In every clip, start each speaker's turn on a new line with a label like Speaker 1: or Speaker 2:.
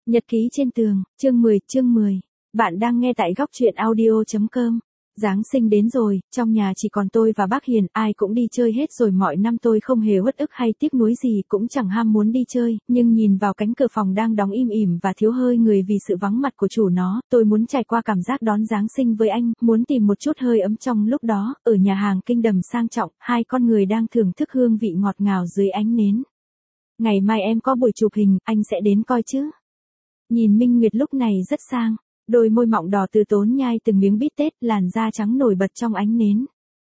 Speaker 1: Nhật ký trên tường, chương 10. Bạn đang nghe tại góc truyện audio.com. Giáng sinh đến rồi, trong nhà chỉ còn tôi và bác Hiền, ai cũng đi chơi hết rồi. Mọi năm tôi không hề uất ức hay tiếc nuối gì, cũng chẳng ham muốn đi chơi, nhưng nhìn vào cánh cửa phòng đang đóng im ỉm và thiếu hơi người vì sự vắng mặt của chủ nó, tôi muốn trải qua cảm giác đón Giáng sinh với anh, muốn tìm một chút hơi ấm trong lúc đó. Ở nhà hàng Kinh Đầm sang trọng, hai con người đang thưởng thức hương vị ngọt ngào dưới ánh nến. Ngày mai em có buổi chụp hình, anh sẽ đến coi chứ? Nhìn Minh Nguyệt lúc này rất sang, đôi môi mọng đỏ từ tốn nhai từng miếng bít tết, làn da trắng nổi bật trong ánh nến.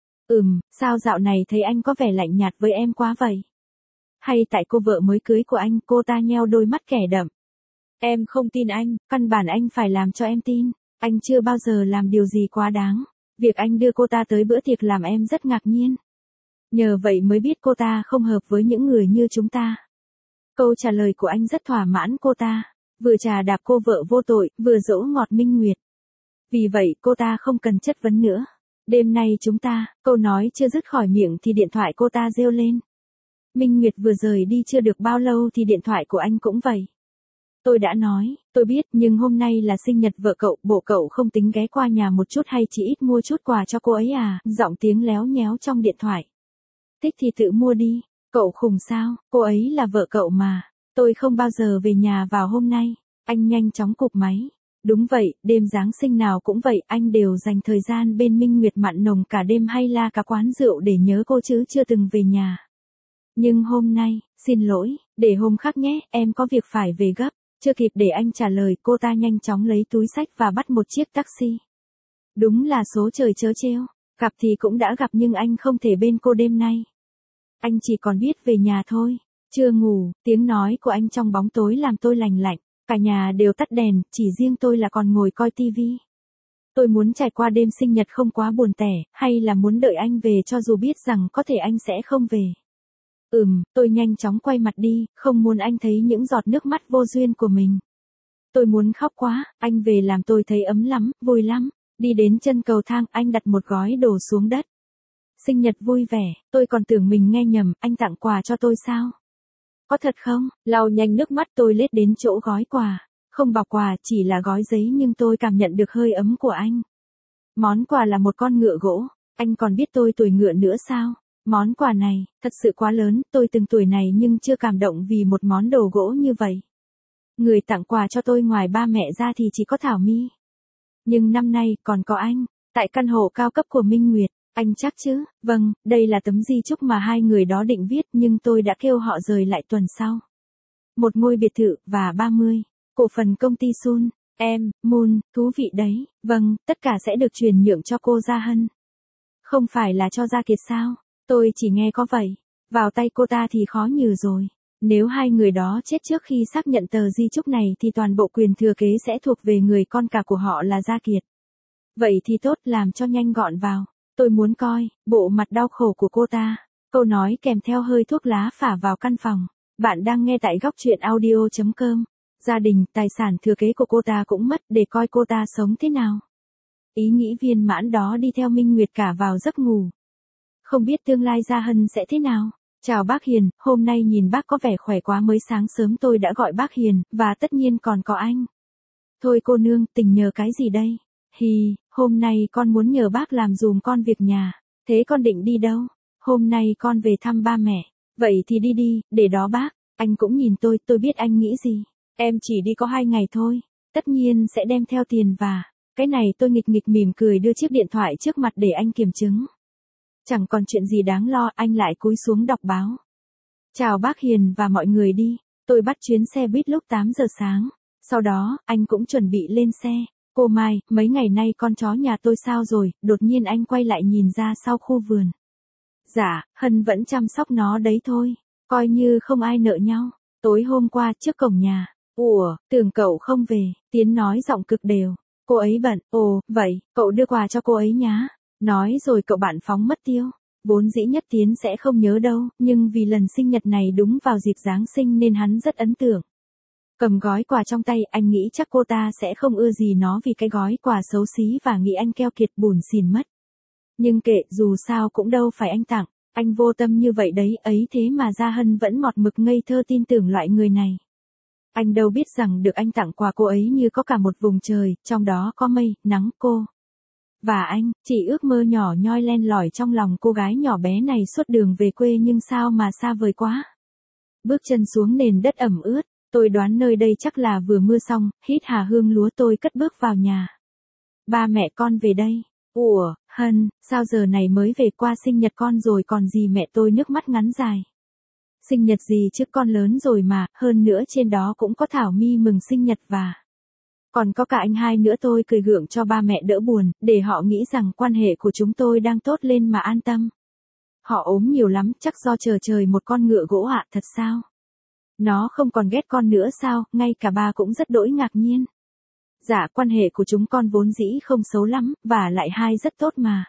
Speaker 1: Sao dạo này thấy anh có vẻ lạnh nhạt với em quá vậy? Hay tại cô vợ mới cưới của anh? Cô ta nheo đôi mắt kẻ đậm. Em không tin anh, căn bản anh phải làm cho em tin. Anh chưa bao giờ làm điều gì quá đáng. Việc anh đưa cô ta tới bữa tiệc làm em rất ngạc nhiên. Nhờ vậy mới biết cô ta không hợp với những người như chúng ta. Câu trả lời của anh rất thỏa mãn cô ta. Vừa trà đạp cô vợ vô tội, vừa dỗ ngọt Minh Nguyệt. Vì vậy cô ta không cần chất vấn nữa. Đêm nay chúng ta, câu nói chưa dứt khỏi miệng thì điện thoại cô ta reo lên. Minh Nguyệt vừa rời đi chưa được bao lâu thì điện thoại của anh cũng vậy. Tôi đã nói, tôi biết, nhưng hôm nay là sinh nhật vợ cậu, bộ cậu không tính ghé qua nhà một chút hay chỉ ít mua chút quà cho cô ấy à? Giọng tiếng léo nhéo trong điện thoại. Thích thì tự mua đi, cậu khùng sao, cô ấy là vợ cậu mà. Tôi không bao giờ về nhà vào hôm nay. Anh nhanh chóng cụp máy. Đúng vậy, đêm Giáng sinh nào cũng vậy, anh đều dành thời gian bên Minh Nguyệt mặn nồng cả đêm hay la cả quán rượu để nhớ cô chứ chưa từng về nhà. Nhưng hôm nay, xin lỗi, để hôm khác nhé, em có việc phải về gấp. Chưa kịp để anh trả lời, cô ta nhanh chóng lấy túi xách và bắt một chiếc taxi. Đúng là số trời trớ trêu, gặp thì cũng đã gặp nhưng anh không thể bên cô đêm nay. Anh chỉ còn biết về nhà thôi. Chưa ngủ, tiếng nói của anh trong bóng tối làm tôi lành lạnh. Cả nhà đều tắt đèn, chỉ riêng tôi là còn ngồi coi tivi. Tôi muốn trải qua đêm sinh nhật không quá buồn tẻ, hay là muốn đợi anh về cho dù biết rằng có thể anh sẽ không về. Tôi nhanh chóng quay mặt đi, không muốn anh thấy những giọt nước mắt vô duyên của mình. Tôi muốn khóc quá, anh về làm tôi thấy ấm lắm, vui lắm. Đi đến chân cầu thang, anh đặt một gói đồ xuống đất. Sinh nhật vui vẻ, tôi còn tưởng mình nghe nhầm, anh tặng quà cho tôi sao? Có thật không? Lau nhanh nước mắt tôi lết đến chỗ gói quà. Không bọc quà, chỉ là gói giấy nhưng tôi cảm nhận được hơi ấm của anh. Món quà là một con ngựa gỗ. Anh còn biết tôi tuổi ngựa nữa sao? Món quà này, thật sự quá lớn, tôi từng tuổi này nhưng chưa cảm động vì một món đồ gỗ như vậy. Người tặng quà cho tôi ngoài ba mẹ ra thì chỉ có Thảo My. Nhưng năm nay còn có anh, tại căn hộ cao cấp của Minh Nguyệt. Anh chắc chứ? Vâng, đây là tấm di chúc mà hai người đó định viết nhưng tôi đã kêu họ rời lại tuần sau. Một ngôi biệt thự và 30 cổ phần công ty Sun, Moon, thú vị đấy. Vâng, tất cả sẽ được chuyển nhượng cho cô Gia Hân. Không phải là cho Gia Kiệt sao? Tôi chỉ nghe có vậy. Vào tay cô ta thì khó nhừ rồi. Nếu hai người đó chết trước khi xác nhận tờ di chúc này thì toàn bộ quyền thừa kế sẽ thuộc về người con cả của họ là Gia Kiệt. Vậy thì tốt, làm cho nhanh gọn vào. Tôi muốn coi bộ mặt đau khổ của cô ta. Câu nói kèm theo hơi thuốc lá phả vào căn phòng. Bạn đang nghe tại góc truyện audio.com. Gia đình, tài sản thừa kế của cô ta cũng mất, để coi cô ta sống thế nào. Ý nghĩ viên mãn đó đi theo Minh Nguyệt cả vào giấc ngủ. Không biết tương lai Gia Hân sẽ thế nào. Chào bác Hiền, hôm nay nhìn bác có vẻ khỏe quá, mới sáng sớm tôi đã gọi bác Hiền, và tất nhiên còn có anh. Thôi cô nương, tình nhờ cái gì đây? Hôm nay con muốn nhờ bác làm dùm con việc nhà. Thế con định đi đâu? Hôm nay con về thăm ba mẹ. Vậy thì đi đi, để đó bác. Anh cũng nhìn tôi biết anh nghĩ gì. Em chỉ đi có 2 ngày thôi. Tất nhiên sẽ đem theo tiền và... Cái này tôi nghịch nghịch mỉm cười đưa chiếc điện thoại trước mặt để anh kiểm chứng. Chẳng còn chuyện gì đáng lo, anh lại cúi xuống đọc báo. Chào bác Hiền và mọi người đi. Tôi bắt chuyến xe buýt lúc 8 giờ sáng. Sau đó, anh cũng chuẩn bị lên xe. Cô Mai, mấy ngày nay con chó nhà tôi sao rồi? Đột nhiên anh quay lại nhìn ra sau khu vườn. Dạ, Hân vẫn chăm sóc nó đấy thôi. Coi như không ai nợ nhau. Tối hôm qua trước cổng nhà. Tưởng cậu không về. Tiến nói giọng cực đều. Cô ấy bận. Vậy, cậu đưa quà cho cô ấy nhá. Nói rồi cậu bạn phóng mất tiêu. Vốn dĩ nhất Tiến sẽ không nhớ đâu, nhưng vì lần sinh nhật này đúng vào dịp Giáng sinh nên hắn rất ấn tượng. Cầm gói quà trong tay, anh nghĩ chắc cô ta sẽ không ưa gì nó vì cái gói quà xấu xí và nghĩ anh keo kiệt bủn xỉn mất. Nhưng kệ, dù sao cũng đâu phải anh tặng, anh vô tâm như vậy đấy, ấy thế mà Gia Hân vẫn mọt mực ngây thơ tin tưởng loại người này. Anh đâu biết rằng được anh tặng quà cô ấy như có cả một vùng trời, trong đó có mây, nắng, cô. Và anh, chỉ ước mơ nhỏ nhoi len lỏi trong lòng cô gái nhỏ bé này suốt đường về quê nhưng sao mà xa vời quá. Bước chân xuống nền đất ẩm ướt, tôi đoán nơi đây chắc là vừa mưa xong, hít hà hương lúa tôi cất bước vào nhà. Ba mẹ con về đây. Ủa, Hân, sao giờ này mới về, qua sinh nhật con rồi còn gì, mẹ tôi nước mắt ngắn dài. Sinh nhật gì chứ, con lớn rồi mà, hơn nữa trên đó cũng có Thảo My mừng sinh nhật và còn có cả anh hai nữa. Tôi cười gượng cho ba mẹ đỡ buồn, để họ nghĩ rằng quan hệ của chúng tôi đang tốt lên mà an tâm. Họ ốm nhiều lắm, chắc do chờ trời một con ngựa gỗ ạ. Thật sao? Nó không còn ghét con nữa sao? Ngay cả ba cũng rất đỗi ngạc nhiên. Dạ, quan hệ của chúng con vốn dĩ không xấu lắm, và lại hai rất tốt mà.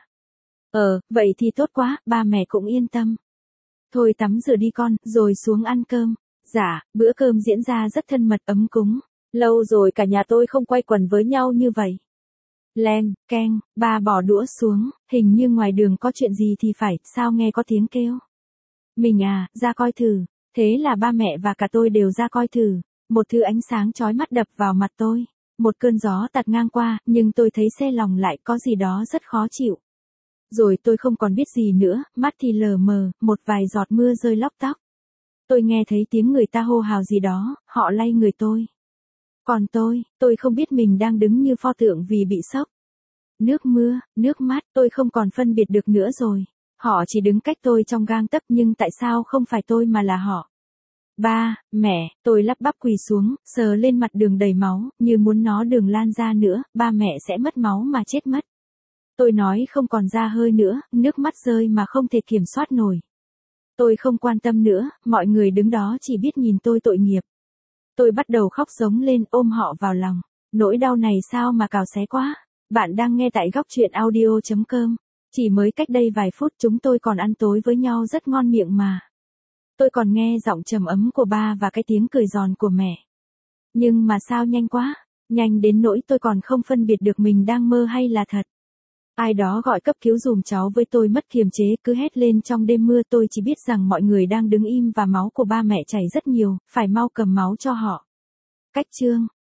Speaker 1: Vậy thì tốt quá, ba mẹ cũng yên tâm. Thôi tắm rửa đi con, rồi xuống ăn cơm. Dạ, bữa cơm diễn ra rất thân mật ấm cúng. Lâu rồi cả nhà tôi không quây quần với nhau như vậy. Len, keng, ba bỏ đũa xuống, hình như ngoài đường có chuyện gì thì phải, sao nghe có tiếng kêu. Mình à, ra coi thử. Thế là ba mẹ và cả tôi đều ra coi thử. Một thứ ánh sáng chói mắt đập vào mặt tôi. Một cơn gió tạt ngang qua, nhưng tôi thấy se lòng lại, có gì đó rất khó chịu. Rồi tôi không còn biết gì nữa, mắt thì lờ mờ, một vài giọt mưa rơi lóc tóc. Tôi nghe thấy tiếng người ta hô hào gì đó, họ lay người tôi. Còn tôi không biết mình đang đứng như pho tượng vì bị sốc. Nước mưa, nước mắt, tôi không còn phân biệt được nữa rồi. Họ chỉ đứng cách tôi trong gang tấc, nhưng tại sao không phải tôi mà là họ? Ba, mẹ, tôi lắp bắp quỳ xuống, sờ lên mặt đường đầy máu, như muốn nó đừng lan ra nữa, ba mẹ sẽ mất máu mà chết mất. Tôi nói không còn ra hơi nữa, nước mắt rơi mà không thể kiểm soát nổi. Tôi không quan tâm nữa, mọi người đứng đó chỉ biết nhìn tôi tội nghiệp. Tôi bắt đầu khóc giống lên, ôm họ vào lòng. Nỗi đau này sao mà cào xé quá. Bạn đang nghe tại góc truyện audio.com. Chỉ mới cách đây vài phút chúng tôi còn ăn tối với nhau rất ngon miệng mà. Tôi còn nghe giọng trầm ấm của ba và cái tiếng cười giòn của mẹ. Nhưng mà sao nhanh quá, nhanh đến nỗi tôi còn không phân biệt được mình đang mơ hay là thật. Ai đó gọi cấp cứu dùm cháu với, tôi mất kiềm chế cứ hét lên trong đêm mưa. Tôi chỉ biết rằng mọi người đang đứng im và máu của ba mẹ chảy rất nhiều, phải mau cầm máu cho họ. Cách chương